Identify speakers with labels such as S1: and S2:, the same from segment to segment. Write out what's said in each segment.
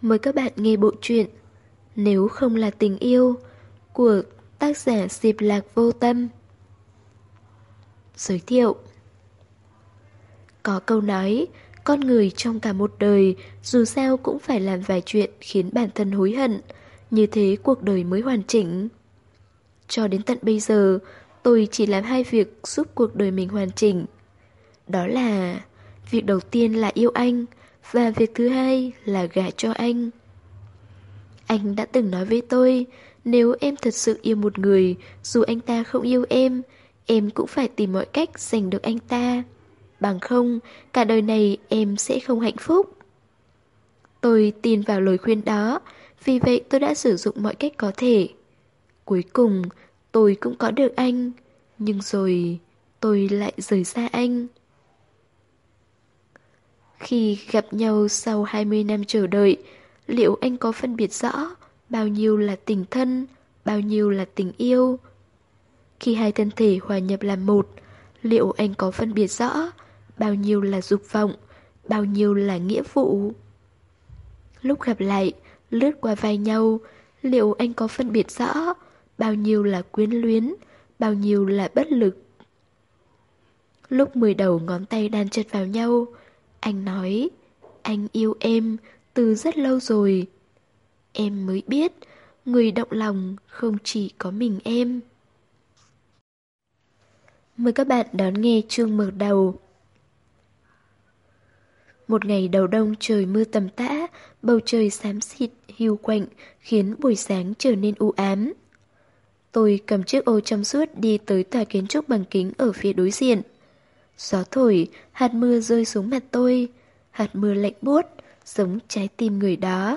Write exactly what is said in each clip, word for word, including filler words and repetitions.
S1: Mời các bạn nghe bộ truyện Nếu không là tình yêu của tác giả Diệp Lạc Vô Tâm. Giới thiệu. Có câu nói, con người trong cả một đời dù sao cũng phải làm vài chuyện khiến bản thân hối hận, như thế cuộc đời mới hoàn chỉnh. Cho đến tận bây giờ, tôi chỉ làm hai việc giúp cuộc đời mình hoàn chỉnh. Đó là việc đầu tiên là yêu anh, và việc thứ hai là gả cho anh. Anh đã từng nói với tôi, nếu em thật sự yêu một người, dù anh ta không yêu em, em cũng phải tìm mọi cách giành được anh ta. Bằng không, cả đời này em sẽ không hạnh phúc. Tôi tin vào lời khuyên đó, vì vậy tôi đã sử dụng mọi cách có thể. Cuối cùng, tôi cũng có được anh, nhưng rồi tôi lại rời xa anh. Khi gặp nhau sau hai mươi năm chờ đợi, liệu anh có phân biệt rõ bao nhiêu là tình thân, bao nhiêu là tình yêu? Khi hai thân thể hòa nhập làm một, liệu anh có phân biệt rõ bao nhiêu là dục vọng, bao nhiêu là nghĩa vụ? Lúc gặp lại, lướt qua vai nhau, liệu anh có phân biệt rõ bao nhiêu là quyến luyến, bao nhiêu là bất lực? Lúc mười đầu ngón tay đan chặt vào nhau, anh nói, anh yêu em từ rất lâu rồi. Em mới biết, người động lòng không chỉ có mình em. Mời các bạn đón nghe chương mở đầu. Một ngày đầu đông trời mưa tầm tã, bầu trời xám xịt, hiu quạnh, khiến buổi sáng trở nên u ám. Tôi cầm chiếc ô trong suốt đi tới tòa kiến trúc bằng kính ở phía đối diện. Gió thổi, hạt mưa rơi xuống mặt tôi, hạt mưa lạnh buốt, giống trái tim người đó.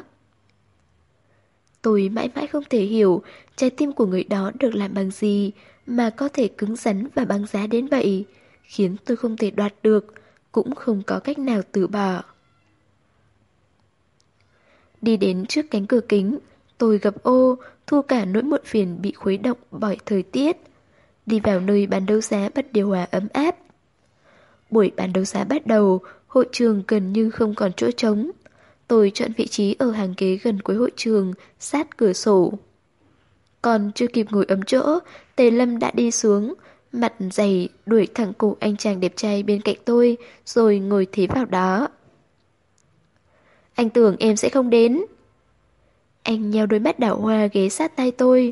S1: Tôi mãi mãi không thể hiểu trái tim của người đó được làm bằng gì mà có thể cứng rắn và băng giá đến vậy, khiến tôi không thể đoạt được, cũng không có cách nào từ bỏ. Đi đến trước cánh cửa kính, tôi gập ô, thu cả nỗi muộn phiền bị khuấy động bởi thời tiết. Đi vào nơi bán đấu giá bật điều hòa ấm áp. Buổi bán đấu giá bắt đầu, hội trường gần như không còn chỗ trống. Tôi chọn vị trí ở hàng ghế gần cuối hội trường, sát cửa sổ. Còn chưa kịp ngồi ấm chỗ, Tề Lâm đã đi xuống, mặt dày đuổi thẳng cổ anh chàng đẹp trai bên cạnh tôi, rồi ngồi thế vào đó. Anh tưởng em sẽ không đến. Anh nheo đôi mắt đảo hoa ghé sát tay tôi.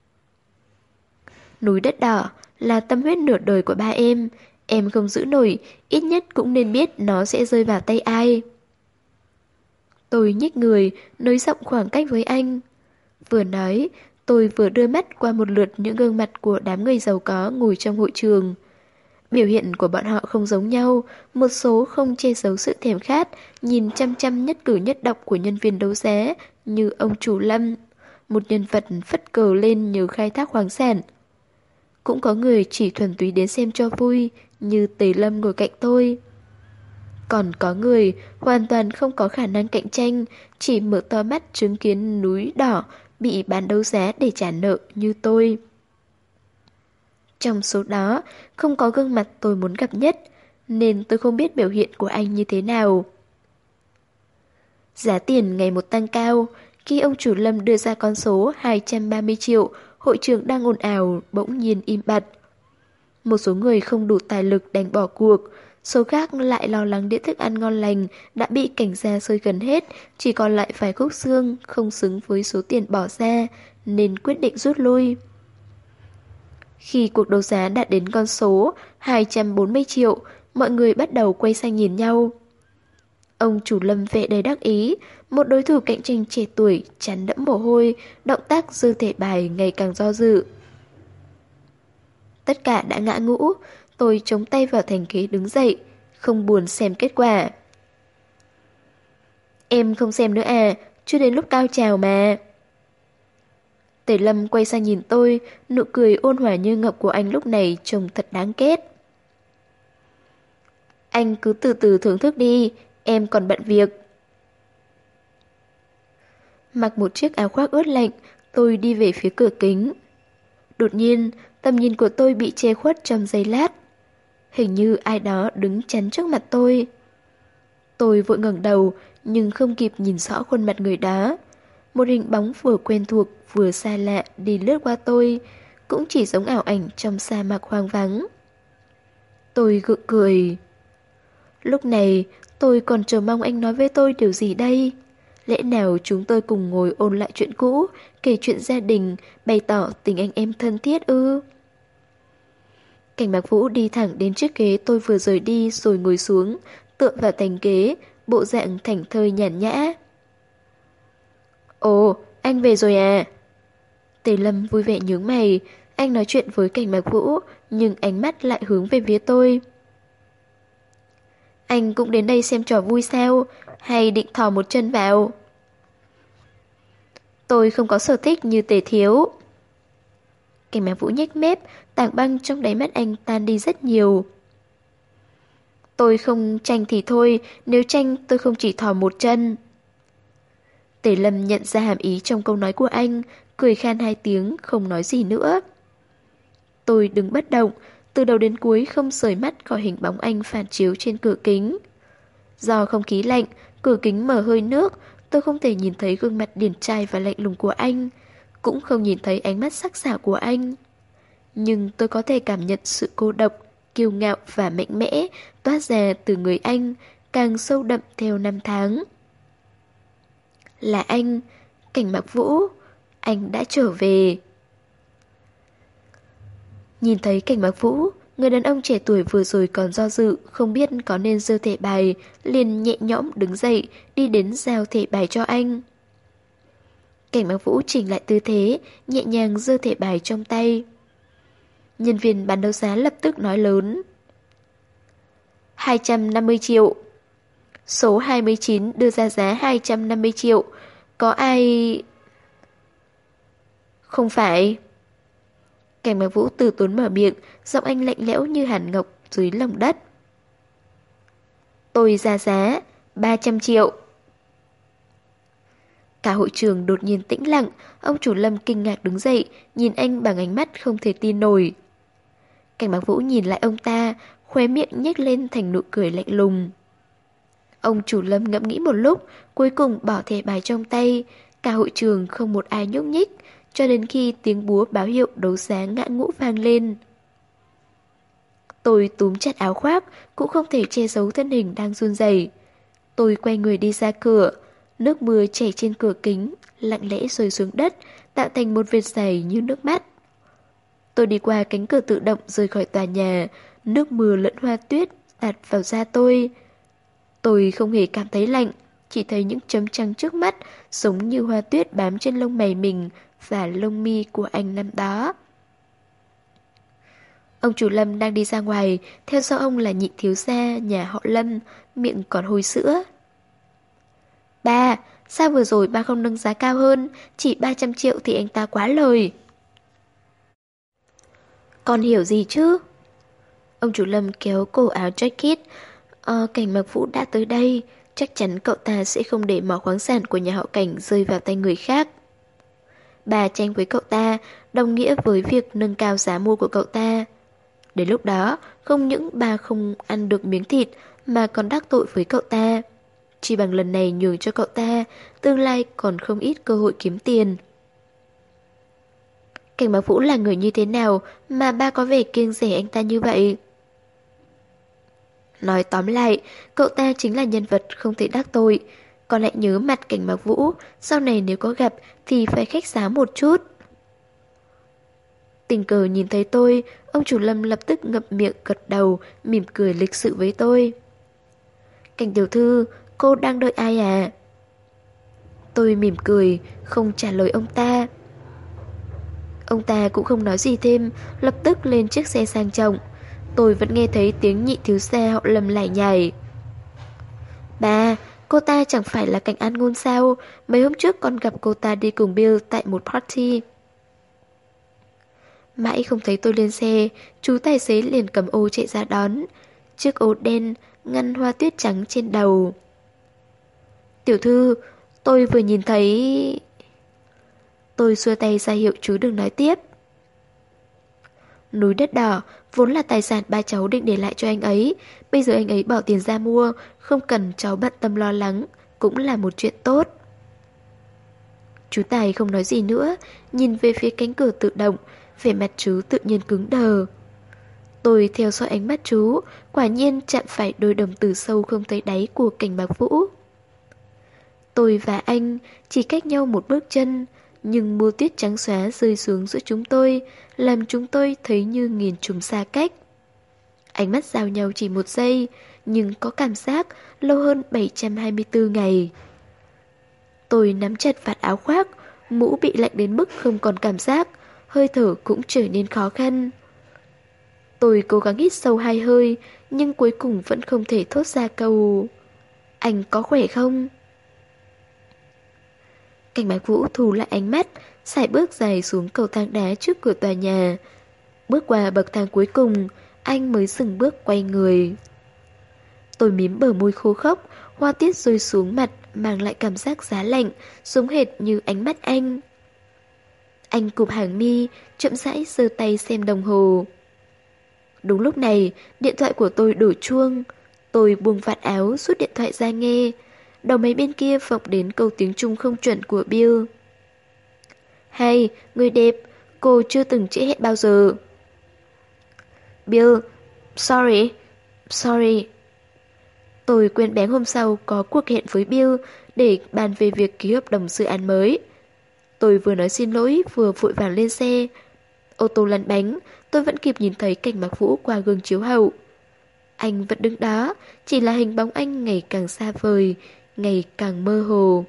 S1: Núi đất đỏ là tâm huyết nửa đời của ba em. Em không giữ nổi, ít nhất cũng nên biết nó sẽ rơi vào tay ai. Tôi nhích người, nới rộng khoảng cách với anh. Vừa nói, tôi vừa đưa mắt qua một lượt những gương mặt của đám người giàu có ngồi trong hội trường. Biểu hiện của bọn họ không giống nhau, một số không che giấu sự thèm khát, nhìn chăm chăm nhất cử nhất động của nhân viên đấu giá, như ông chủ Lâm, một nhân vật phất cờ lên nhờ khai thác khoáng sản. Cũng có người chỉ thuần túy đến xem cho vui, như Tề Lâm ngồi cạnh tôi. Còn có người hoàn toàn không có khả năng cạnh tranh, chỉ mở to mắt chứng kiến núi đỏ bị bán đấu giá để trả nợ như tôi. Trong số đó, không có gương mặt tôi muốn gặp nhất, nên tôi không biết biểu hiện của anh như thế nào. Giá tiền ngày một tăng cao, khi ông chủ Lâm đưa ra con số hai trăm ba mươi triệu, hội trường đang ồn ào bỗng nhiên im bặt. Một số người không đủ tài lực đành bỏ cuộc, số khác lại lo lắng đĩa thức ăn ngon lành đã bị cảnh gia xơi gần hết, chỉ còn lại vài khúc xương không xứng với số tiền bỏ ra, nên quyết định rút lui. Khi cuộc đấu giá đạt đến con số hai trăm bốn mươi triệu, mọi người bắt đầu quay sang nhìn nhau. Ông chủ Lâm vẻ đầy đắc ý, một đối thủ cạnh tranh trẻ tuổi, trán đẫm mồ hôi, động tác dư thể bài ngày càng do dự. Tất cả đã ngã ngũ, tôi chống tay vào thành ghế đứng dậy, không buồn xem kết quả. Em không xem nữa à, chưa đến lúc cao trào mà. Tề Lâm quay sang nhìn tôi, nụ cười ôn hòa như ngọc của anh lúc này trông thật đáng ghét. Anh cứ từ từ thưởng thức đi, em còn bận việc. Mặc một chiếc áo khoác ướt lạnh, tôi đi về phía cửa kính. Đột nhiên, tầm nhìn của tôi bị che khuất trong giây lát. Hình như ai đó đứng chắn trước mặt tôi. Tôi vội ngẩng đầu, nhưng không kịp nhìn rõ khuôn mặt người đó. Một hình bóng vừa quen thuộc vừa xa lạ đi lướt qua tôi, cũng chỉ giống ảo ảnh trong sa mạc hoang vắng. Tôi gượng cười. Lúc này, tôi còn chờ mong anh nói với tôi điều gì đây? Lẽ nào chúng tôi cùng ngồi ôn lại chuyện cũ, kể chuyện gia đình, bày tỏ tình anh em thân thiết ư? Cảnh Mạc Vũ đi thẳng đến chiếc ghế tôi vừa rời đi rồi ngồi xuống, tựa vào thành ghế, bộ dạng thảnh thơi nhàn nhã. Ồ, anh về rồi à? Tề Lâm vui vẻ nhướng mày, anh nói chuyện với Cảnh Mạc Vũ, nhưng ánh mắt lại hướng về phía tôi. Anh cũng đến đây xem trò vui sao, hay định thò một chân vào? Tôi không có sở thích như Tề thiếu. Cảnh Mạc Vũ nhếch mép, tảng băng trong đáy mắt anh tan đi rất nhiều. Tôi không tranh thì thôi, nếu tranh tôi không chỉ thò một chân. Tề Lâm nhận ra hàm ý trong câu nói của anh, cười khan hai tiếng, không nói gì nữa. Tôi đứng bất động, từ đầu đến cuối không rời mắt khỏi hình bóng anh phản chiếu trên cửa kính. Do không khí lạnh, cửa kính mở hơi nước, tôi không thể nhìn thấy gương mặt điển trai và lạnh lùng của anh, cũng không nhìn thấy ánh mắt sắc sảo của anh. Nhưng tôi có thể cảm nhận sự cô độc, kiêu ngạo và mạnh mẽ toát ra từ người anh, càng sâu đậm theo năm tháng. Là anh, Cảnh Mạc Vũ, anh đã trở về. Nhìn thấy Cảnh Mạc Vũ, người đàn ông trẻ tuổi vừa rồi còn do dự, không biết có nên giơ thẻ bài, liền nhẹ nhõm đứng dậy, đi đến giao thẻ bài cho anh. Cảnh Mạc Vũ chỉnh lại tư thế, nhẹ nhàng giơ thẻ bài trong tay. Nhân viên bán đấu giá lập tức nói lớn. hai trăm năm mươi triệu. Số hai mươi chín đưa ra giá hai trăm năm mươi triệu. Có ai... Không phải. Cảnh Mạc Vũ từ tốn mở miệng, giọng anh lạnh lẽo như hàn ngọc dưới lòng đất. Tôi ra giá ba trăm triệu. Cả hội trường đột nhiên tĩnh lặng, ông chủ Lâm kinh ngạc đứng dậy, nhìn anh bằng ánh mắt không thể tin nổi. Cảnh Mạc Vũ nhìn lại ông ta, khóe miệng nhếch lên thành nụ cười lạnh lùng. Ông chủ Lâm ngẫm nghĩ một lúc, cuối cùng bỏ thẻ bài trong tay, cả hội trường không một ai nhúc nhích, cho đến khi tiếng búa báo hiệu đấu giá ngã ngũ vang lên. Tôi túm chặt áo khoác, cũng không thể che giấu thân hình đang run rẩy. Tôi quay người đi ra cửa, nước mưa chảy trên cửa kính, lặng lẽ rơi xuống đất, tạo thành một vệt dày như nước mắt. Tôi đi qua cánh cửa tự động rời khỏi tòa nhà, nước mưa lẫn hoa tuyết tạt vào da tôi. Tôi không hề cảm thấy lạnh, chỉ thấy những chấm trắng trước mắt giống như hoa tuyết bám trên lông mày mình và lông mi của anh năm đó. Ông chủ Lâm đang đi ra ngoài, theo sau ông là nhị thiếu gia nhà họ Lâm, miệng còn hôi sữa. Ba, sao vừa rồi ba không nâng giá cao hơn, chỉ ba trăm triệu thì anh ta quá lời. Con hiểu gì chứ? Ông chủ Lâm kéo cổ áo jacket. Ờ, Cảnh Mạc Vũ đã tới đây, chắc chắn cậu ta sẽ không để mỏ khoáng sản của nhà họ Cảnh rơi vào tay người khác. Bà tranh với cậu ta, đồng nghĩa với việc nâng cao giá mua của cậu ta. Đến lúc đó, không những bà không ăn được miếng thịt mà còn đắc tội với cậu ta. Chỉ bằng lần này nhường cho cậu ta, tương lai còn không ít cơ hội kiếm tiền. Cảnh Mạc Vũ là người như thế nào mà ba có vẻ kiêng rẻ anh ta như vậy? Nói tóm lại, cậu ta chính là nhân vật không thể đắc tội. Còn lại nhớ mặt Cảnh Mạc Vũ, sau này nếu có gặp thì phải khách sáo một chút. Tình cờ nhìn thấy tôi, ông chủ Lâm lập tức ngậm miệng gật đầu, mỉm cười lịch sự với tôi. Cảnh tiểu thư, cô đang đợi ai à? Tôi mỉm cười, không trả lời ông ta. Ông ta cũng không nói gì thêm, lập tức lên chiếc xe sang trọng. Tôi vẫn nghe thấy tiếng nhị thiếu gia họ Lâm lải nhải. Bà, cô ta chẳng phải là Cảnh An Ngôn sao? Mấy hôm trước con gặp cô ta đi cùng Bill tại một party. Mãi không thấy tôi lên xe, chú tài xế liền cầm ô chạy ra đón. Chiếc ô đen ngăn hoa tuyết trắng trên đầu. Tiểu thư, tôi vừa nhìn thấy... Tôi xua tay ra hiệu chú đừng nói tiếp. Núi đất đỏ vốn là tài sản ba cháu định để lại cho anh ấy. Bây giờ anh ấy bỏ tiền ra mua, không cần cháu bận tâm lo lắng, cũng là một chuyện tốt. Chú Tài không nói gì nữa, nhìn về phía cánh cửa tự động, vẻ mặt chú tự nhiên cứng đờ. Tôi theo dõi ánh mắt chú, quả nhiên chạm phải đôi đồng tử sâu không thấy đáy của Cảnh Bạc Vũ. Tôi và anh chỉ cách nhau một bước chân, nhưng mưa tuyết trắng xóa rơi xuống giữa chúng tôi, làm chúng tôi thấy như nghìn trùng xa cách. Ánh mắt giao nhau chỉ một giây, nhưng có cảm giác lâu hơn bảy trăm hai mươi tư ngày. Tôi nắm chặt vạt áo khoác, mũ bị lạnh đến mức không còn cảm giác, hơi thở cũng trở nên khó khăn. Tôi cố gắng hít sâu hai hơi, nhưng cuối cùng vẫn không thể thốt ra câu "Anh có khỏe không?" Cảnh Bạc Vũ thu lại ánh mắt, sải bước dài xuống cầu thang đá trước cửa tòa nhà. Bước qua bậc thang cuối cùng, anh mới dừng bước quay người. Tôi mím bờ môi khô khốc, hoa tiết rơi xuống mặt, mang lại cảm giác giá lạnh, giống hệt như ánh mắt anh. Anh cụp hàng mi, chậm rãi giơ tay xem đồng hồ. Đúng lúc này, điện thoại của tôi đổ chuông. Tôi buông vạt áo, rút điện thoại ra nghe. Đầu máy bên kia vọng đến câu tiếng Trung không chuẩn của Bill. "Hay, người đẹp, cô chưa từng trễ hẹn bao giờ." "Bill, sorry, sorry." Tôi quên bén hôm sau có cuộc hẹn với Bill để bàn về việc ký hợp đồng dự án mới. Tôi vừa nói xin lỗi vừa vội vàng lên xe. Ô tô lăn bánh, tôi vẫn kịp nhìn thấy Cảnh Mạc Vũ qua gương chiếu hậu. Anh vẫn đứng đó, chỉ là hình bóng anh ngày càng xa vời, ngày càng mơ hồ.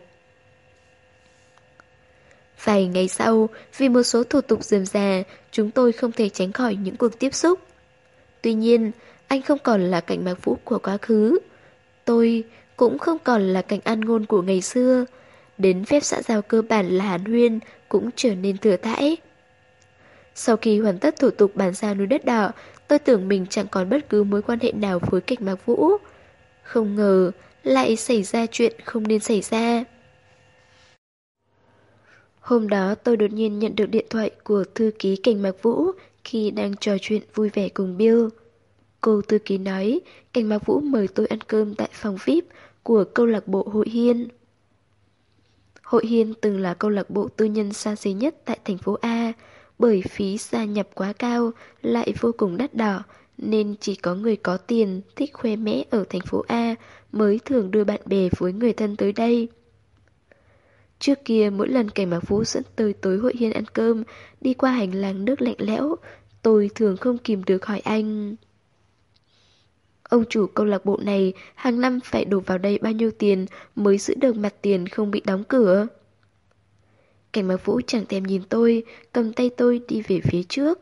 S1: Vài ngày sau, vì một số thủ tục rườm rà, chúng tôi không thể tránh khỏi những cuộc tiếp xúc. Tuy nhiên, anh không còn là Cảnh Mạc Vũ của quá khứ. Tôi cũng không còn là Cảnh An Ngôn của ngày xưa. Đến phép xã giao cơ bản là hàn huyên cũng trở nên thừa thãi. Sau khi hoàn tất thủ tục bàn giao núi đất đỏ, tôi tưởng mình chẳng còn bất cứ mối quan hệ nào với Cảnh Mạc Vũ. Không ngờ lại xảy ra chuyện không nên xảy ra. Hôm đó tôi đột nhiên nhận được điện thoại của thư ký Cảnh Mạc Vũ khi đang trò chuyện vui vẻ cùng Bill. Cô thư ký nói Cảnh Mạc Vũ mời tôi ăn cơm tại phòng vi ai pi của câu lạc bộ Hội Hiên. Hội Hiên từng là câu lạc bộ tư nhân xa xỉ nhất tại thành phố A, bởi phí gia nhập quá cao lại vô cùng đắt đỏ nên chỉ có người có tiền thích khoe mẽ ở thành phố A mới thường đưa bạn bè với người thân tới đây. Trước kia mỗi lần Cảnh Mạc Vũ dẫn tôi tới Hội Hiên ăn cơm, đi qua hành lang nước lạnh lẽo, tôi thường không kìm được hỏi anh: "Ông chủ câu lạc bộ này hàng năm phải đổ vào đây bao nhiêu tiền mới giữ được mặt tiền không bị đóng cửa?" Cảnh Mạc Vũ chẳng thèm nhìn tôi, cầm tay tôi đi về phía trước.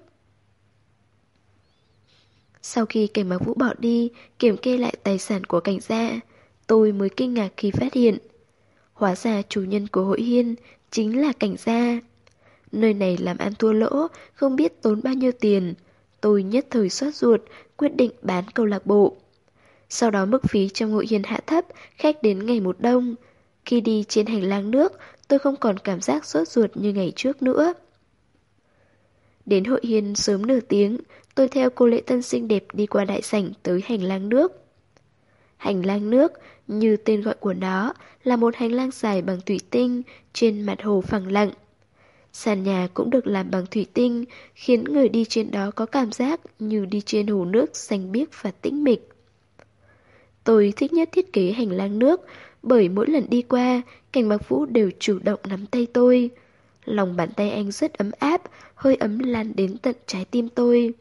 S1: Sau khi Cảnh Mạc Vũ bỏ đi, kiểm kê lại tài sản của Cảnh gia, tôi mới kinh ngạc khi phát hiện hóa ra chủ nhân của Hội Hiên chính là Cảnh gia. Nơi này làm ăn thua lỗ, không biết tốn bao nhiêu tiền. Tôi nhất thời xót ruột, quyết định bán câu lạc bộ. Sau đó mức phí trong Hội Hiên hạ thấp, khách đến ngày một đông. Khi đi trên hành lang nước, tôi không còn cảm giác sốt ruột như ngày trước nữa. Đến Hội Hiên sớm nửa tiếng, tôi theo cô lễ tân xinh đẹp đi qua đại sảnh tới hành lang nước. Hành lang nước, như tên gọi của nó, là một hành lang dài bằng thủy tinh trên mặt hồ phẳng lặng. Sàn nhà cũng được làm bằng thủy tinh, khiến người đi trên đó có cảm giác như đi trên hồ nước xanh biếc và tĩnh mịch. Tôi thích nhất thiết kế hành lang nước, bởi mỗi lần đi qua, Cảnh Mạc Vũ đều chủ động nắm tay tôi. Lòng bàn tay anh rất ấm áp, hơi ấm lan đến tận trái tim tôi.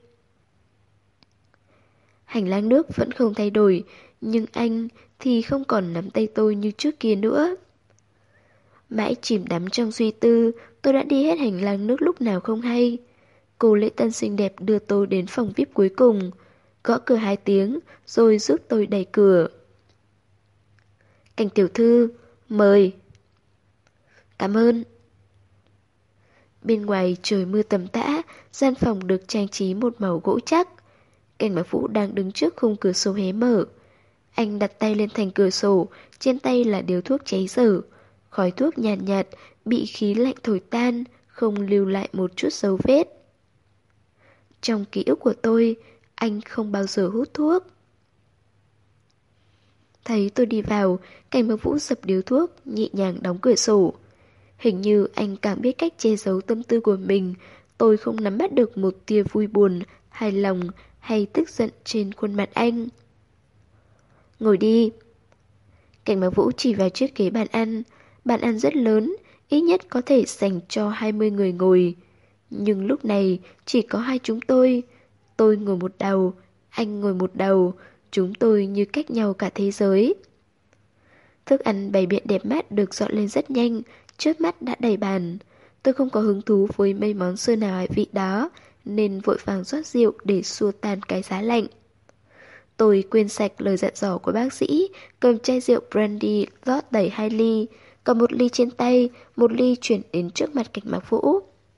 S1: Hành lang nước vẫn không thay đổi, nhưng anh thì không còn nắm tay tôi như trước kia nữa. Mãi chìm đắm trong suy tư, tôi đã đi hết hành lang nước lúc nào không hay. Cô lễ tân xinh đẹp đưa tôi đến phòng vi ai pi cuối cùng, gõ cửa hai tiếng rồi giúp tôi đẩy cửa. "Cảnh tiểu thư, mời." "Cảm ơn." Bên ngoài trời mưa tầm tã, gian phòng được trang trí một màu gỗ chắc. Cảnh Mạc Vũ đang đứng trước khung cửa sổ hé mở. Anh đặt tay lên thành cửa sổ, trên tay là điếu thuốc cháy dở. Khói thuốc nhàn nhạt, nhạt, bị khí lạnh thổi tan, không lưu lại một chút dấu vết. Trong ký ức của tôi, anh không bao giờ hút thuốc. Thấy tôi đi vào, Cảnh Mặc Vũ dập điếu thuốc, nhẹ nhàng đóng cửa sổ. Hình như anh càng biết cách che giấu tâm tư của mình, tôi không nắm bắt được một tia vui buồn, hài lòng hay tức giận trên khuôn mặt anh. Ngồi đi. Cảnh Mặc Vũ chỉ vào chiếc ghế bàn ăn. Bàn ăn rất lớn, ít nhất có thể dành cho hai mươi người ngồi. Nhưng lúc này chỉ có hai chúng tôi. Tôi ngồi một đầu, anh ngồi một đầu, chúng tôi như cách nhau cả thế giới. Thức ăn bày biện đẹp mắt được dọn lên rất nhanh, trước mắt đã đầy bàn. Tôi không có hứng thú với mấy món xưa nào hải vị đó, nên vội vàng rót rượu để xua tan cái giá lạnh. Tôi quên sạch lời dặn dò của bác sĩ, cầm chai rượu brandy rót đầy hai ly, cầm một ly trên tay, một ly chuyển đến trước mặt Cảnh Mặc Vũ.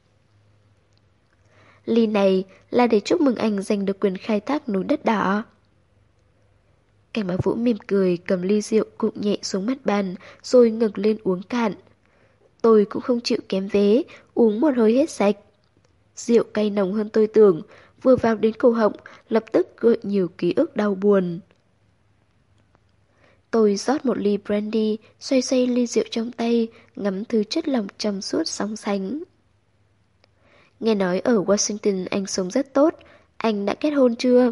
S1: Ly này là để chúc mừng anh giành được quyền khai thác núi đất đỏ. Cảnh Mặc Vũ mỉm cười cầm ly rượu cụng nhẹ xuống mặt bàn rồi ngẩng lên uống cạn. Tôi cũng không chịu kém vế, uống một hơi hết sạch. Rượu cay nồng hơn tôi tưởng, vừa vào đến cổ họng, lập tức gợi nhiều ký ức đau buồn. Tôi rót một ly brandy, xoay xoay ly rượu trong tay, ngắm thứ chất lỏng trong suốt sóng sánh. Nghe nói ở Washington anh sống rất tốt, anh đã kết hôn chưa?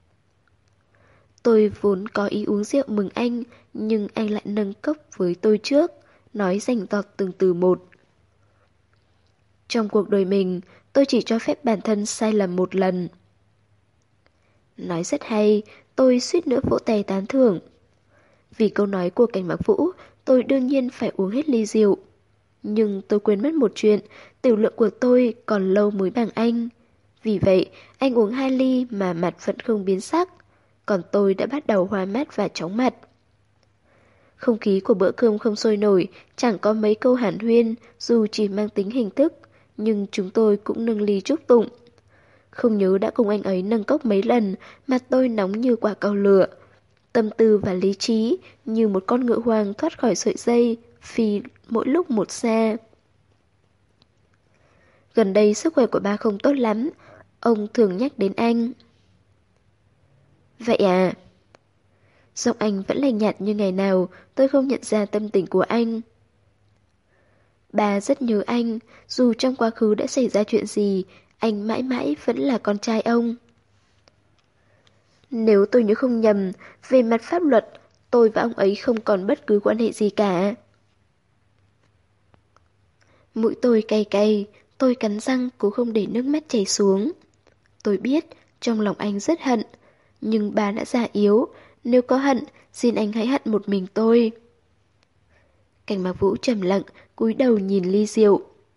S1: Tôi vốn có ý uống rượu mừng anh, nhưng anh lại nâng cốc với tôi trước, nói rành rọt từng từ một. Trong cuộc đời mình, tôi chỉ cho phép bản thân sai lầm một lần. Nói rất hay, tôi suýt nữa vỗ tay tán thưởng. Vì câu nói của Cảnh Mặc Vũ, tôi đương nhiên phải uống hết ly rượu. Nhưng tôi quên mất một chuyện, tiểu lượng của tôi còn lâu mới bằng anh. Vì vậy, anh uống hai ly mà mặt vẫn không biến sắc, còn tôi đã bắt đầu hoa mắt và chóng mặt. Không khí của bữa cơm không sôi nổi, chẳng có mấy câu hàn huyên, dù chỉ mang tính hình thức, nhưng chúng tôi cũng nâng ly chúc tụng. Không nhớ đã cùng anh ấy nâng cốc mấy lần, mặt tôi nóng như quả cầu lửa. Tâm tư và lý trí như một con ngựa hoang thoát khỏi sợi dây, phi mỗi lúc một xa. Gần đây sức khỏe của ba không tốt lắm, ông thường nhắc đến anh. Vậy à? Giọng anh vẫn lạnh nhạt như ngày nào, tôi không nhận ra tâm tình của anh. Bà rất nhớ anh, dù trong quá khứ đã xảy ra chuyện gì, anh mãi mãi vẫn là con trai ông. Nếu tôi nhớ không nhầm, về mặt pháp luật, tôi và ông ấy không còn bất cứ quan hệ gì cả. Mũi tôi cay cay, tôi cắn răng cố không để nước mắt chảy xuống. Tôi biết, trong lòng anh rất hận, nhưng bà đã già yếu, nếu có hận, xin anh hãy hận một mình tôi. Cảnh Mặc Vũ trầm lặng, cúi đầu nhìn ly rượu.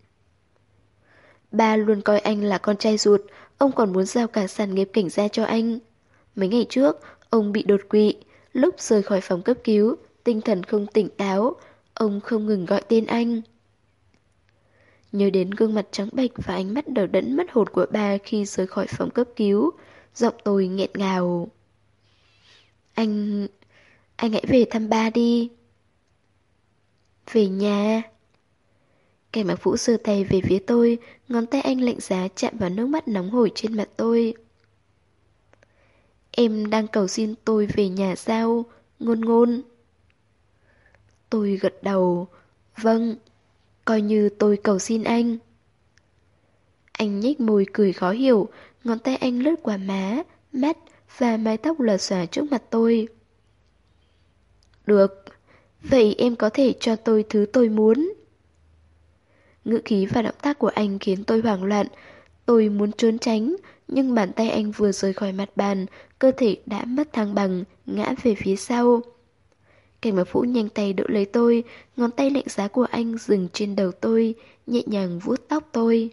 S1: Ba luôn coi anh là con trai ruột, ông còn muốn giao cả sản nghiệp cảnh gia cho anh. Mấy ngày trước, ông bị đột quỵ, lúc rời khỏi phòng cấp cứu, tinh thần không tỉnh táo, ông không ngừng gọi tên anh. Nhớ đến gương mặt trắng bệch và ánh mắt đờ đẫn mất hồn của ba khi rời khỏi phòng cấp cứu, giọng tôi nghẹn ngào. Anh... anh hãy về thăm ba đi. Về nhà. Cảnh Mặc Vũ giơ tay về phía tôi, ngón tay anh lạnh giá chạm vào nước mắt nóng hổi trên mặt tôi. Em đang cầu xin tôi về nhà sao, Ngôn Ngôn? Tôi gật đầu. Vâng, coi như tôi cầu xin anh. Anh nhếch môi cười khó hiểu, ngón tay anh lướt qua má, mắt và mái tóc lòa xòa trước mặt tôi. Được, vậy em có thể cho tôi thứ tôi muốn. Ngữ khí và động tác của anh khiến tôi hoảng loạn. Tôi muốn trốn tránh, nhưng bàn tay anh vừa rời khỏi mặt bàn, cơ thể đã mất thăng bằng, ngã về phía sau. Cảnh Mặc Vũ nhanh tay đỡ lấy tôi, ngón tay lạnh giá của anh dừng trên đầu tôi, nhẹ nhàng vuốt tóc tôi.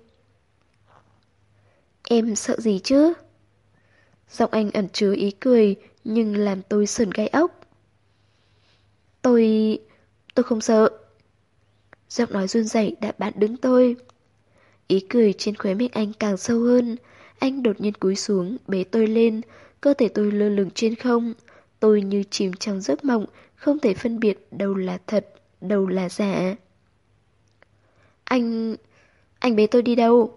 S1: Em sợ gì chứ? Giọng anh ẩn chứa ý cười, nhưng làm tôi sởn gai ốc. Tôi... tôi không sợ. Giọng nói run rẩy đã bán đứng tôi. Ý cười trên khóe miệng anh càng sâu hơn. Anh đột nhiên cúi xuống, bế tôi lên, cơ thể tôi lơ lửng trên không. Tôi như chìm trong giấc mộng, không thể phân biệt đâu là thật, đâu là giả. Anh... anh bế tôi đi đâu?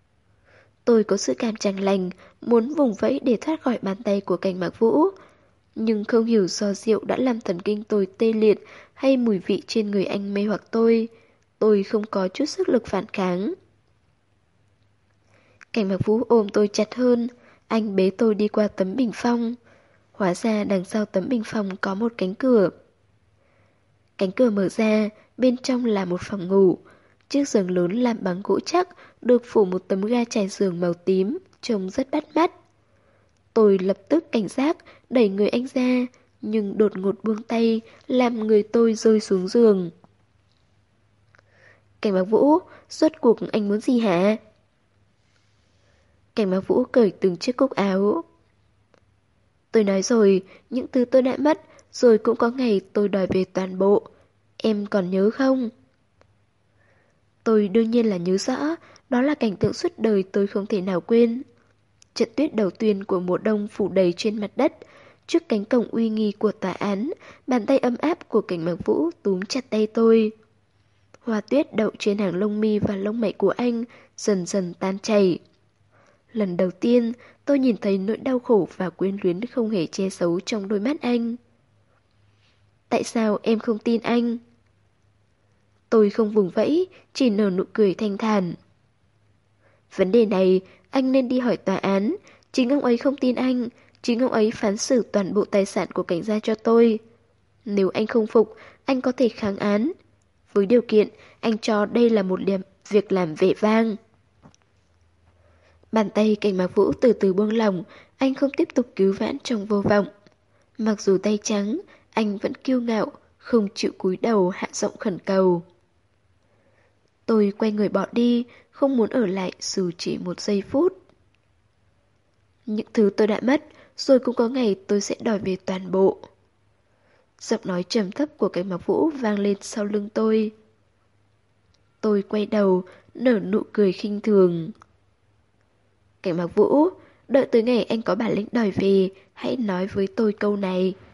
S1: Tôi có sự cảm chẳng lành, muốn vùng vẫy để thoát khỏi bàn tay của Cảnh Mặc Vũ. Nhưng không hiểu do rượu đã làm thần kinh tôi tê liệt hay mùi vị trên người anh mê hoặc tôi. Tôi không có chút sức lực phản kháng. Cảnh Mặc Vũ ôm tôi chặt hơn, anh bế tôi đi qua tấm bình phong. Hóa ra đằng sau tấm bình phong có một cánh cửa. Cánh cửa mở ra, bên trong là một phòng ngủ. Chiếc giường lớn làm bằng gỗ chắc, được phủ một tấm ga trải giường màu tím, trông rất bắt mắt. Tôi lập tức cảnh giác, đẩy người anh ra, nhưng đột ngột buông tay, làm người tôi rơi xuống giường. Cảnh Mặc Vũ, rốt cuộc anh muốn gì hả? Cảnh Mặc Vũ cởi từng chiếc cúc áo. Tôi nói rồi, những thứ tôi đã mất, rồi cũng có ngày tôi đòi về toàn bộ. Em còn nhớ không? Tôi đương nhiên là nhớ rõ, đó là cảnh tượng suốt đời tôi không thể nào quên. Trận tuyết đầu tiên của mùa đông phủ đầy trên mặt đất, trước cánh cổng uy nghi của tòa án, bàn tay ấm áp của Cảnh Mặc Vũ túm chặt tay tôi. Hoa tuyết đậu trên hàng lông mi và lông mày của anh dần dần tan chảy. Lần đầu tiên, tôi nhìn thấy nỗi đau khổ và quyến luyến không hề che giấu trong đôi mắt anh. Tại sao em không tin anh? Tôi không vùng vẫy, chỉ nở nụ cười thanh thản. Vấn đề này, anh nên đi hỏi tòa án. Chính ông ấy không tin anh, chính ông ấy phán xử toàn bộ tài sản của cảnh gia cho tôi. Nếu anh không phục, anh có thể kháng án. Với điều kiện, anh cho đây là một liềm, việc làm vẻ vang. Bàn tay Cảnh Mặc Vũ từ từ buông lỏng, anh không tiếp tục cứu vãn trong vô vọng. Mặc dù tay trắng, anh vẫn kiêu ngạo, không chịu cúi đầu hạ giọng khẩn cầu. Tôi quay người bỏ đi, không muốn ở lại dù chỉ một giây phút. Những thứ tôi đã mất, rồi cũng có ngày tôi sẽ đòi về toàn bộ. Giọng nói trầm thấp của Cảnh Mặc Vũ vang lên sau lưng tôi. Tôi quay đầu, nở nụ cười khinh thường. Cảnh Mặc Vũ, đợi tới ngày anh có bản lĩnh đòi về, hãy nói với tôi câu này.